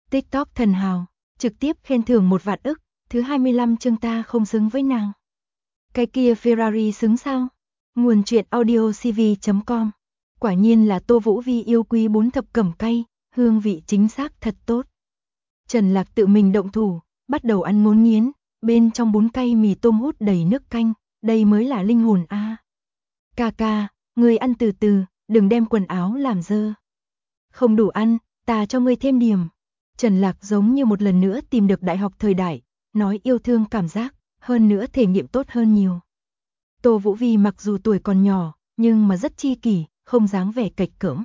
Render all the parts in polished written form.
TikTok thần hào, trực tiếp khen thưởng 1 vạn ức, thứ 25 chương ta không xứng với nàng. Cái kia Ferrari xứng sao? Nguồn truyện audio cv.com. Quả nhiên là Tô Vũ Vi yêu quý 4 thập cẩm cay, hương vị chính xác thật tốt. Trần Lạc tự mình động thủ, bắt đầu ăn ngốn nghiến, bên trong bún cay mì tôm hút đầy nước canh, đây mới là linh hồn a. Ca ca, ngươi ăn từ từ, đừng đem quần áo làm dơ. Không đủ ăn, ta cho ngươi thêm điểm. Trần Lạc giống như một lần nữa tìm được đại học thời đại, nói yêu thương cảm giác, hơn nữa thể nghiệm tốt hơn nhiều. Tô Vũ Vi mặc dù tuổi còn nhỏ, nhưng mà rất chi kỷ, không dáng vẻ cạch cỡm.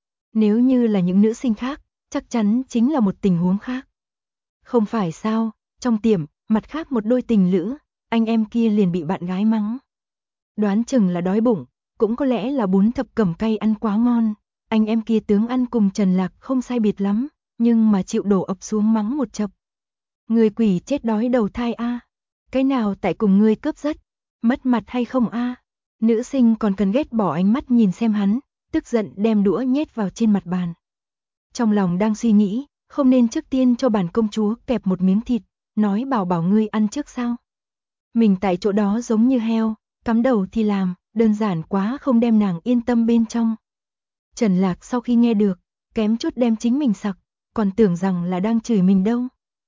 Nếu như là những nữ sinh khác, chắc chắn chính là một tình huống khác. Không phải sao, trong tiệm, mặt khác một đôi tình lữ, anh em kia liền bị bạn gái mắng. Đoán chừng là đói bụng, cũng có lẽ là bún thập cẩm cay ăn quá ngon, anh em kia tướng ăn cùng Trần Lạc không sai biệt lắm, nhưng mà chịu đổ ập xuống mắng một chập. Người quỷ chết đói đầu thai a, cái nào tại cùng ngươi cướp giật, mất mặt hay không a? Nữ sinh còn cần ghét bỏ ánh mắt nhìn xem hắn, tức giận đem đũa nhét vào trên mặt bàn. Trong lòng đang suy nghĩ, không nên trước tiên cho bản công chúa kẹp một miếng thịt, nói bảo ngươi ăn trước sao? Mình tại chỗ đó giống như heo, cắm đầu thì làm, đơn giản quá không đem nàng yên tâm bên trong. Trần Lạc sau khi nghe được, kém chút đem chính mình sặc, còn tưởng rằng là đang chửi mình đâu.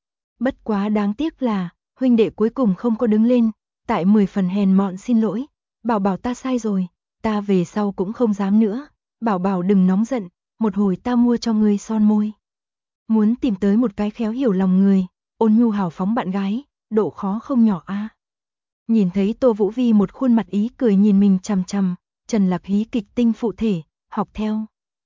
Bất quá đáng tiếc là, huynh đệ cuối cùng không có đứng lên, tại 10 phần hèn mọn xin lỗi, bảo ta sai rồi, ta về sau cũng không dám nữa, bảo đừng nóng giận, một hồi ta mua cho ngươi son môi. Muốn tìm tới một cái khéo hiểu lòng người, ôn nhu hào phóng bạn gái, độ khó không nhỏ a. Nhìn thấy Tô Vũ Vi một khuôn mặt ý cười nhìn mình chằm chằm, Trần Lạc hí kịch tinh phụ thể, học theo.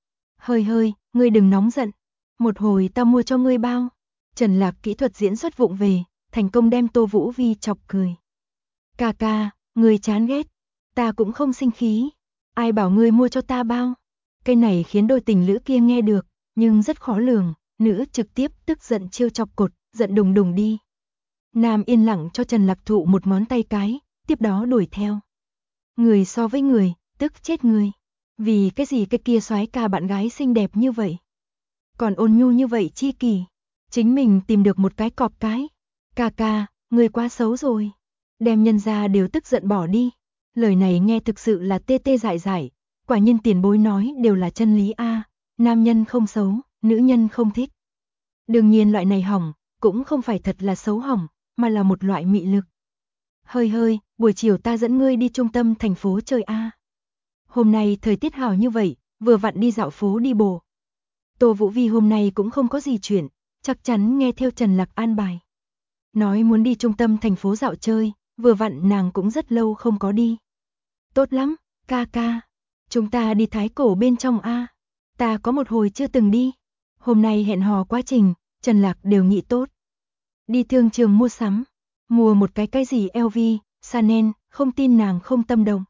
Hơi, ngươi đừng nóng giận, một hồi ta mua cho ngươi bao. Trần Lạc kỹ thuật diễn xuất vụng về, thành công đem Tô Vũ Vi chọc cười. Ca ca, ngươi chán ghét, ta cũng không sinh khí, ai bảo ngươi mua cho ta bao. Cái này khiến đôi tình lữ kia nghe được, nhưng rất khó lường, nữ trực tiếp tức giận trêu chọc cột, giận đùng đùng đi. Nam yên lặng cho Trần Lạc thụ một ngón tay cái, tiếp đó đuổi theo. Người so với người, tức chết người. Vì cái gì cái kia soái ca bạn gái xinh đẹp như vậy? Còn ôn nhu như vậy chi kỳ. Chính mình tìm được một cái cọp cái. Ca ca, người quá xấu rồi. Đem nhân ra đều tức giận bỏ đi. Lời này nghe thực sự là tê tê dại dại. Quả nhiên tiền bối nói đều là chân lý a. Nam nhân không xấu, nữ nhân không thích. Đương nhiên loại này hỏng, cũng không phải thật là xấu hỏng, mà là một loại mị lực. Hơi, buổi chiều ta dẫn ngươi đi trung tâm thành phố chơi a. Hôm nay thời tiết hảo như vậy, vừa vặn đi dạo phố đi bộ. Tô Vũ Vi hôm nay cũng không có gì chuyện, chắc chắn nghe theo Trần Lạc an bài. Nói muốn đi trung tâm thành phố dạo chơi, vừa vặn nàng cũng rất lâu không có đi. Tốt lắm, ca ca, chúng ta đi Thái Cổ bên trong a. Ta có một hồi chưa từng đi. Hôm nay hẹn hò quá trình, Trần Lạc đều nghĩ tốt. Đi thương trường mua sắm, mua một cái gì LV, Chanel, không tin nàng không tâm động.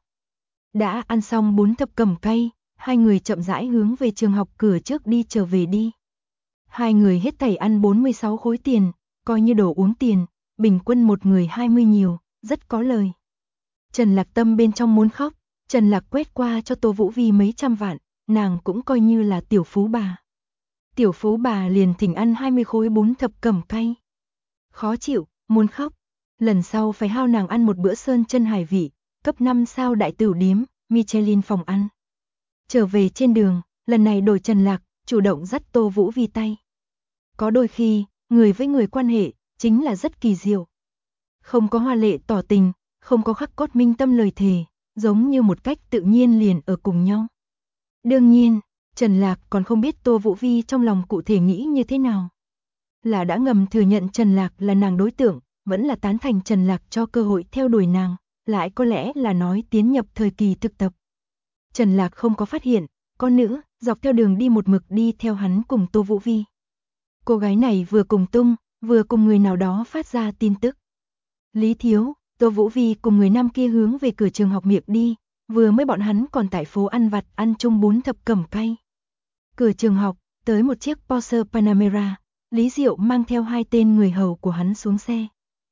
Đã ăn xong 4 thập cẩm cay, hai người chậm rãi hướng về trường học cửa trước đi trở về đi. Hai người hết thảy ăn 46 khối tiền, coi như đồ uống tiền, bình quân một người 20 nhiều, rất có lời. Trần Lạc tâm bên trong muốn khóc, Trần Lạc quét qua cho Tô Vũ Vi mấy trăm vạn, nàng cũng coi như là tiểu phú bà. Tiểu phú bà liền thỉnh ăn 20 khối 4 thập cẩm cay. Khó chịu, muốn khóc. Lần sau phải hao nàng ăn một bữa sơn chân hải vị, cấp 5 sao đại tửu điếm, Michelin phòng ăn. Trở về trên đường, lần này đổi Trần Lạc, chủ động dắt Tô Vũ Vi tay. Có đôi khi, người với người quan hệ, chính là rất kỳ diệu. Không có hoa lệ tỏ tình, không có khắc cốt minh tâm lời thề, giống như một cách tự nhiên liền ở cùng nhau. Đương nhiên, Trần Lạc còn không biết Tô Vũ Vi trong lòng cụ thể nghĩ như thế nào. Là đã ngầm thừa nhận Trần Lạc là nàng đối tượng, vẫn là tán thành Trần Lạc cho cơ hội theo đuổi nàng, lại có lẽ là nói tiến nhập thời kỳ thực tập. Trần Lạc không có phát hiện, con nữ, dọc theo đường đi một mực đi theo hắn cùng Tô Vũ Vi. Cô gái này vừa cùng tung, vừa cùng người nào đó phát ra tin tức. Lý Thiếu, Tô Vũ Vi cùng người nam kia hướng về cửa trường học miệng đi, vừa mới bọn hắn còn tại phố ăn vặt ăn chung 4 thập cẩm cay. Cửa trường học, tới một chiếc Porsche Panamera, Lý Diệu mang theo 2 tên người hầu của hắn xuống xe.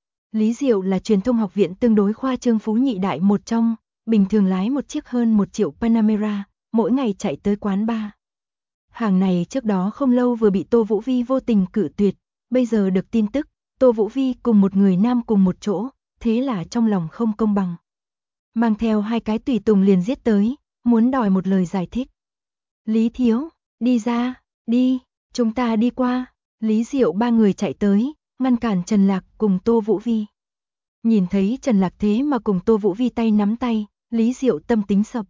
Lý Diệu là truyền thông học viện tương đối khoa trương phú nhị đại một trong, bình thường lái một chiếc hơn 1 triệu Panamera, mỗi ngày chạy tới quán bar. Hàng này trước đó không lâu vừa bị Tô Vũ Vi vô tình cự tuyệt, bây giờ được tin tức, Tô Vũ Vi cùng một người nam cùng một chỗ, thế là trong lòng không công bằng. Mang theo 2 cái tùy tùng liền giết tới, muốn đòi một lời giải thích. Lý thiếu, đi ra, đi, chúng ta đi qua. Lý Diệu 3 người chạy tới, ngăn cản Trần Lạc cùng Tô Vũ Vi. Nhìn thấy Trần Lạc thế mà cùng Tô Vũ Vi tay nắm tay, Lý Diệu tâm tính sập.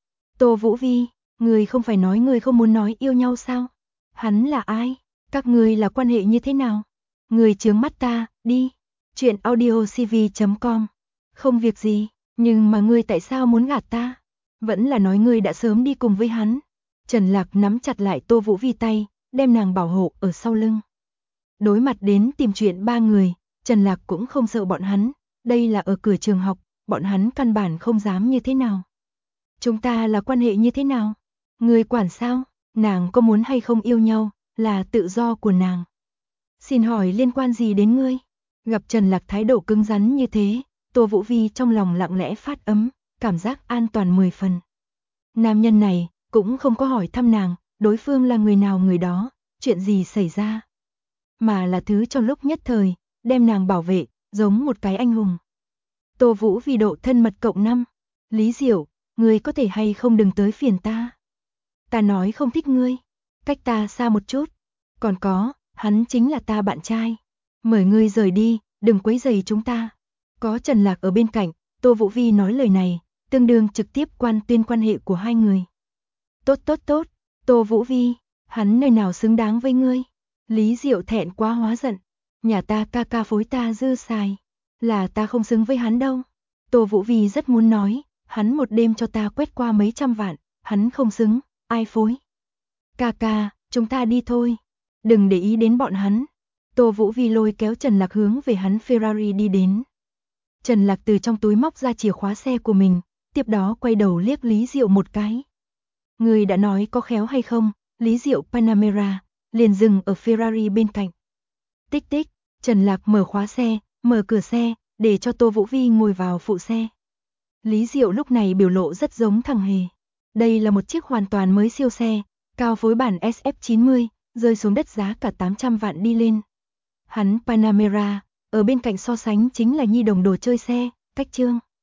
Tô Vũ Vi, người không phải nói người không muốn nói yêu nhau sao? Hắn là ai? Các người là quan hệ như thế nào? Người chướng mắt ta, đi. Chuyện audiocv.com. Không việc gì, nhưng mà ngươi tại sao muốn gạt ta? Vẫn là nói ngươi đã sớm đi cùng với hắn. Trần Lạc nắm chặt lại Tô Vũ Vi tay, đem nàng bảo hộ ở sau lưng. Đối mặt đến tìm chuyện 3 người, Trần Lạc cũng không sợ bọn hắn, đây là ở cửa trường học, bọn hắn căn bản không dám như thế nào. Chúng ta là quan hệ như thế nào? Người quản sao? Nàng có muốn hay không yêu nhau, là tự do của nàng. Xin hỏi liên quan gì đến ngươi? Gặp Trần Lạc thái độ cứng rắn như thế, Tô Vũ Vi trong lòng lặng lẽ phát ấm, cảm giác an toàn 10 phần. Nam nhân này cũng không có hỏi thăm nàng, đối phương là người nào người đó, chuyện gì xảy ra. Mà là thứ trong lúc nhất thời, đem nàng bảo vệ, giống một cái anh hùng. Tô Vũ Vi độ thân mật cộng 5. Lý Diệu, ngươi có thể hay không đừng tới phiền ta. Ta nói không thích ngươi, cách ta xa một chút. Còn có, hắn chính là ta bạn trai. Mời ngươi rời đi, đừng quấy rầy chúng ta. Có Trần Lạc ở bên cạnh, Tô Vũ Vi nói lời này, tương đương trực tiếp quan tuyên quan hệ của hai người. Tốt tốt tốt, Tô Vũ Vi, hắn nơi nào xứng đáng với ngươi. Lý Diệu thẹn quá hóa giận, nhà ta ca ca phối ta dư xài, là ta không xứng với hắn đâu. Tô Vũ Vi rất muốn nói, hắn một đêm cho ta quét qua mấy trăm vạn, hắn không xứng, ai phối. Ca ca, chúng ta đi thôi, đừng để ý đến bọn hắn. Tô Vũ Vi lôi kéo Trần Lạc hướng về hắn Ferrari đi đến. Trần Lạc từ trong túi móc ra chìa khóa xe của mình, tiếp đó quay đầu liếc Lý Diệu một cái. Người đã nói có khéo hay không, Lý Diệu Panamera, liền dừng ở Ferrari bên cạnh. Tích tích, Trần Lạc mở khóa xe, mở cửa xe, để cho Tô Vũ Vi ngồi vào phụ xe. Lý Diệu lúc này biểu lộ rất giống thằng hề. Đây là một chiếc hoàn toàn mới siêu xe, cao phối bản SF90, rơi xuống đất giá cả 800 vạn đi lên. Hắn Panamera, ở bên cạnh so sánh chính là nhi đồng đồ chơi xe, cách trương.